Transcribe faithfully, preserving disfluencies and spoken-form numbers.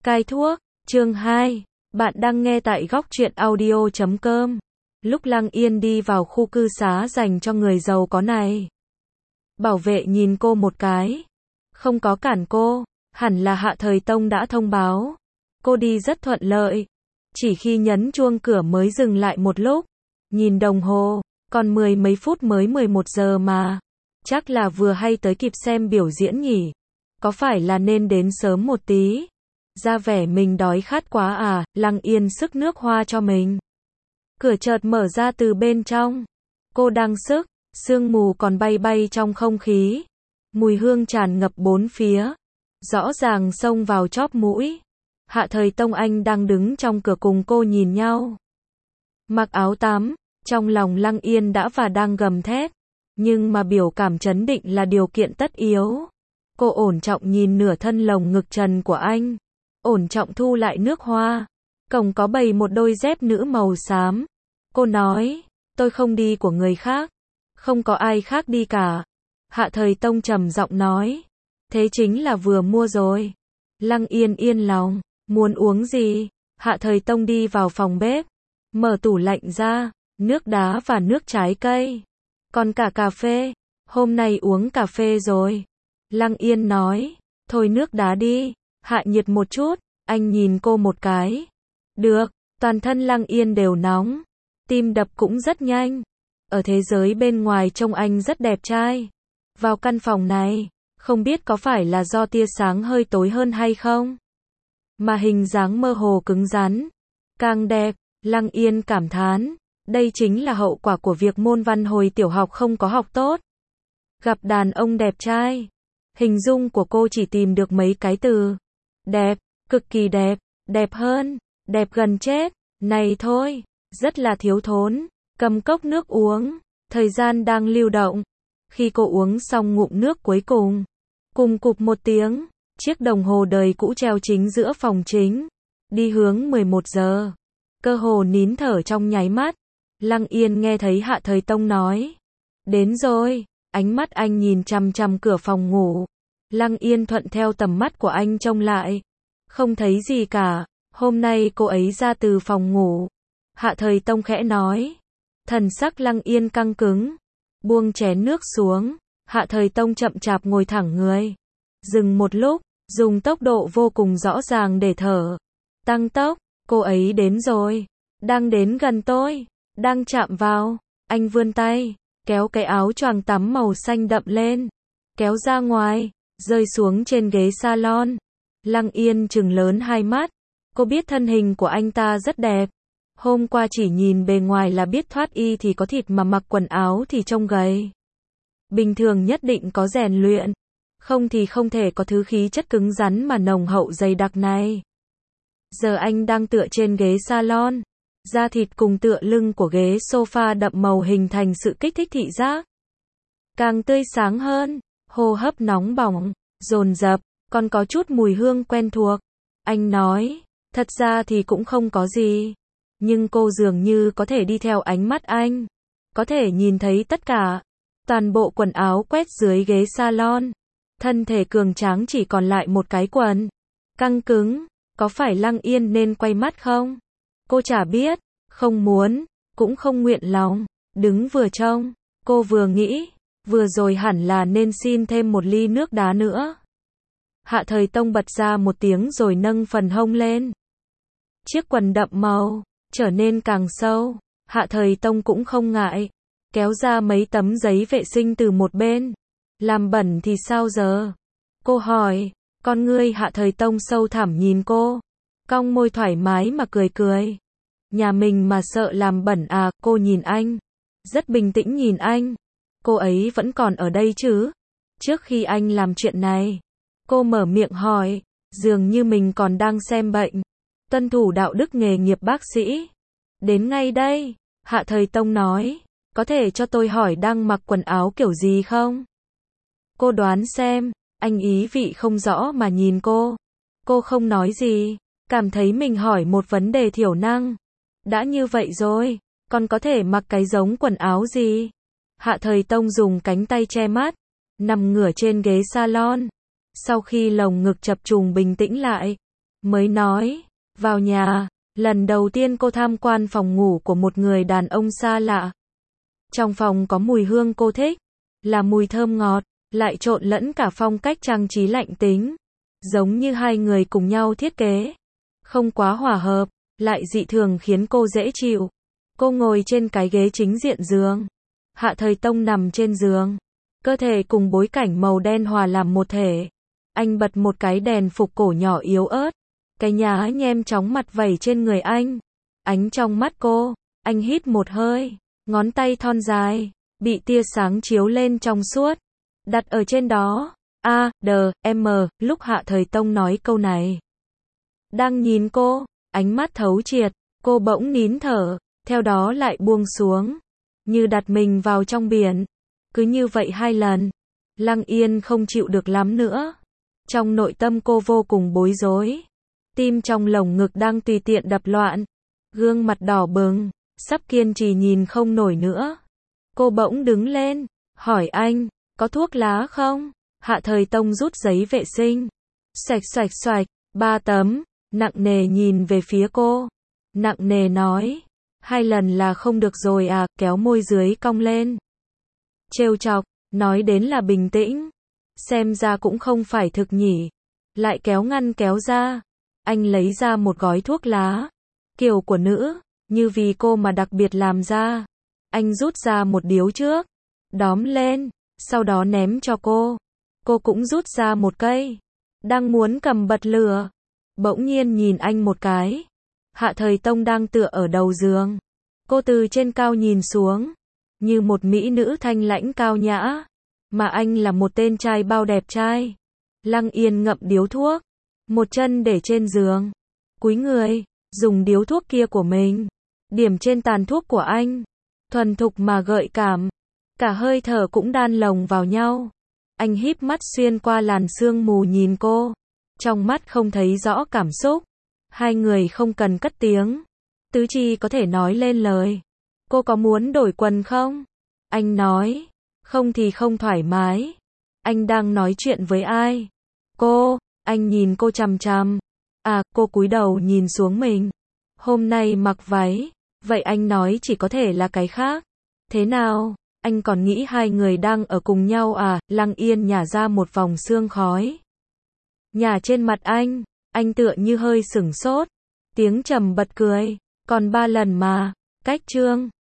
Cai thuốc, chương hai. Bạn đang nghe tại góc truyện audio chấm com. Lúc Lăng Yên đi vào khu cư xá dành cho người giàu có này, bảo vệ nhìn cô một cái, không có cản cô, hẳn là Hạ Thời Tông đã thông báo. Cô đi rất thuận lợi, chỉ khi nhấn chuông cửa mới dừng lại một lúc, nhìn đồng hồ, còn mười mấy phút mới mười một giờ mà. Chắc là vừa hay tới kịp xem biểu diễn nhỉ, có phải là nên đến sớm một tí. Ra vẻ mình đói khát quá à, Lăng Yên xức nước hoa cho mình. Cửa chợt mở ra từ bên trong. Cô đang xức, sương mù còn bay bay trong không khí. Mùi hương tràn ngập bốn phía, rõ ràng xông vào chóp mũi. Hạ Thời Tông Anh đang đứng trong cửa cùng cô nhìn nhau. Mặc áo tắm, trong lòng Lăng Yên đã và đang gầm thét. Nhưng mà biểu cảm trấn định là điều kiện tất yếu. Cô ổn trọng nhìn nửa thân lồng ngực trần của anh. Ổn trọng thu lại nước hoa. Cổng có bày một đôi dép nữ màu xám. Cô nói, tôi không đi của người khác. Không có ai khác đi cả. Hạ Thời Tông trầm giọng nói. Thế chính là vừa mua rồi. Lăng Yên yên lòng. Muốn uống gì? Hạ Thời Tông đi vào phòng bếp. Mở tủ lạnh ra. Nước đá và nước trái cây. Còn cả cà phê. Hôm nay uống cà phê rồi. Lăng Yên nói. Thôi nước đá đi. Hạ nhiệt một chút. Anh nhìn cô một cái. Được. Toàn thân Lăng Yên đều nóng. Tim đập cũng rất nhanh. Ở thế giới bên ngoài trông anh rất đẹp trai. Vào căn phòng này, không biết có phải là do tia sáng hơi tối hơn hay không, mà hình dáng mơ hồ cứng rắn. Càng đẹp, Lăng Yên cảm thán. Đây chính là hậu quả của việc môn văn hồi tiểu học không có học tốt. Gặp đàn ông đẹp trai. Hình dung của cô chỉ tìm được mấy cái từ. Đẹp, cực kỳ đẹp, đẹp hơn, đẹp gần chết, này thôi, rất là thiếu thốn. Cầm cốc nước uống, thời gian đang lưu động. Khi cô uống xong ngụm nước cuối cùng, cùng cụp một tiếng, chiếc đồng hồ đời cũ treo chính giữa phòng chính, đi hướng mười một giờ. Cơ hồ nín thở trong nháy mắt. Lăng Yên nghe thấy Hạ Thời Tông nói. Đến rồi, ánh mắt anh nhìn chằm chằm cửa phòng ngủ. Lăng Yên thuận theo tầm mắt của anh trông lại. Không thấy gì cả, hôm nay cô ấy ra từ phòng ngủ. Hạ Thời Tông khẽ nói. Thần sắc Lăng Yên căng cứng. Buông chén nước xuống, Hạ Thời Tông chậm chạp ngồi thẳng người. Dừng một lúc, dùng tốc độ vô cùng rõ ràng để thở. Tăng tốc, cô ấy đến rồi. Đang đến gần tôi, đang chạm vào. Anh vươn tay, kéo cái áo choàng tắm màu xanh đậm lên. Kéo ra ngoài, rơi xuống trên ghế salon. Lăng Yên trừng lớn hai mắt. Cô biết thân hình của anh ta rất đẹp. Hôm qua chỉ nhìn bề ngoài là biết thoát y thì có thịt mà mặc quần áo thì trông gầy. Bình thường nhất định có rèn luyện. Không thì không thể có thứ khí chất cứng rắn mà nồng hậu dày đặc này. Giờ anh đang tựa trên ghế salon. Da thịt cùng tựa lưng của ghế sofa đậm màu hình thành sự kích thích thị giác. Càng tươi sáng hơn, hô hấp nóng bỏng, dồn dập, còn có chút mùi hương quen thuộc. Anh nói, thật ra thì cũng không có gì. Nhưng cô dường như có thể đi theo ánh mắt anh. Có thể nhìn thấy tất cả. Toàn bộ quần áo quét dưới ghế salon. Thân thể cường tráng chỉ còn lại một cái quần. Căng cứng. Có phải Lăng Yên nên quay mắt không? Cô chả biết. Không muốn. Cũng không nguyện lòng. Đứng vừa trông. Cô vừa nghĩ. Vừa rồi hẳn là nên xin thêm một ly nước đá nữa. Hạ Thời Tông bật ra một tiếng rồi nâng phần hông lên. Chiếc quần đậm màu trở nên càng sâu. Hạ Thời Tông cũng không ngại. Kéo ra mấy tấm giấy vệ sinh từ một bên. Làm bẩn thì sao giờ? Cô hỏi. Con ngươi Hạ Thời Tông sâu thẳm nhìn cô. Cong môi thoải mái mà cười cười. Nhà mình mà sợ làm bẩn à? Cô nhìn anh. Rất bình tĩnh nhìn anh. Cô ấy vẫn còn ở đây chứ? Trước khi anh làm chuyện này. Cô mở miệng hỏi. Dường như mình còn đang xem bệnh. Tuân thủ đạo đức nghề nghiệp bác sĩ. Đến ngay đây. Hạ Thời Tông nói. Có thể cho tôi hỏi đang mặc quần áo kiểu gì không? Cô đoán xem. Anh ý vị không rõ mà nhìn cô. Cô không nói gì. Cảm thấy mình hỏi một vấn đề thiểu năng. Đã như vậy rồi. Còn có thể mặc cái giống quần áo gì? Hạ Thời Tông dùng cánh tay che mắt. Nằm ngửa trên ghế salon. Sau khi lồng ngực chập trùng bình tĩnh lại. mới nói, vào nhà. Lần đầu tiên cô tham quan phòng ngủ của một người đàn ông xa lạ. Trong phòng có mùi hương cô thích, là mùi thơm ngọt, lại trộn lẫn cả phong cách trang trí lạnh tính. Giống như hai người cùng nhau thiết kế. Không quá hòa hợp, lại dị thường khiến cô dễ chịu. Cô ngồi trên cái ghế chính diện giường. Hạ Thời Tông nằm trên giường. Cơ thể cùng bối cảnh màu đen hòa làm một thể. Anh bật một cái đèn phục cổ nhỏ yếu ớt. Cái nhá nhem chóng mặt vẩy trên người anh. Ánh trong mắt cô. Anh hít một hơi. Ngón tay thon dài. Bị tia sáng chiếu lên trong suốt. Đặt ở trên đó. A, D, M. Lúc Hạ Thời Tông nói câu này. Đang nhìn cô. Ánh mắt thấu triệt. Cô bỗng nín thở. Theo đó lại buông xuống. Như đặt mình vào trong biển. Cứ như vậy hai lần. Lăng Yên không chịu được lắm nữa. Trong nội tâm cô vô cùng bối rối. Tim trong lồng ngực đang tùy tiện đập loạn. Gương mặt đỏ bừng. Sắp kiên trì nhìn không nổi nữa. Cô bỗng đứng lên. Hỏi anh. Có thuốc lá không? Hạ Thời Tông rút giấy vệ sinh. Xoạch xoạch xoạch. Ba tấm. Nặng nề nhìn về phía cô. Nặng nề nói. Hai lần là không được rồi à, kéo môi dưới cong lên. Trêu chọc, nói đến là bình tĩnh. Xem ra cũng không phải thực nhỉ. Lại kéo ngăn kéo ra. Anh lấy ra một gói thuốc lá. Kiểu của nữ, như vì cô mà đặc biệt làm ra. Anh rút ra một điếu trước. Đóm lên, sau đó ném cho cô. Cô cũng rút ra một cây. Đang muốn cầm bật lửa. Bỗng nhiên nhìn anh một cái. Hạ Thời Tông đang tựa ở đầu giường. Cô từ trên cao nhìn xuống. Như một mỹ nữ thanh lãnh cao nhã. Mà anh là một tên trai bao đẹp trai. Lăng Yên ngậm điếu thuốc. Một chân để trên giường. Cúi người. Dùng điếu thuốc kia của mình. Điểm trên tàn thuốc của anh. Thuần thục mà gợi cảm. Cả hơi thở cũng đan lồng vào nhau. Anh híp mắt xuyên qua làn sương mù nhìn cô. Trong mắt không thấy rõ cảm xúc. Hai người không cần cất tiếng. Tứ chi có thể nói lên lời. Cô có muốn đổi quần không? Anh nói. Không thì không thoải mái. Anh đang nói chuyện với ai? Cô. Anh nhìn cô chằm chằm. À, cô cúi đầu nhìn xuống mình. Hôm nay mặc váy. Vậy anh nói chỉ có thể là cái khác. Thế nào? Anh còn nghĩ hai người đang ở cùng nhau à? Lăng Yên nhả ra một vòng sương khói. Nhả trên mặt anh. Anh tựa như hơi sửng sốt. Tiếng trầm bật cười. Còn ba lần mà. Cách chương.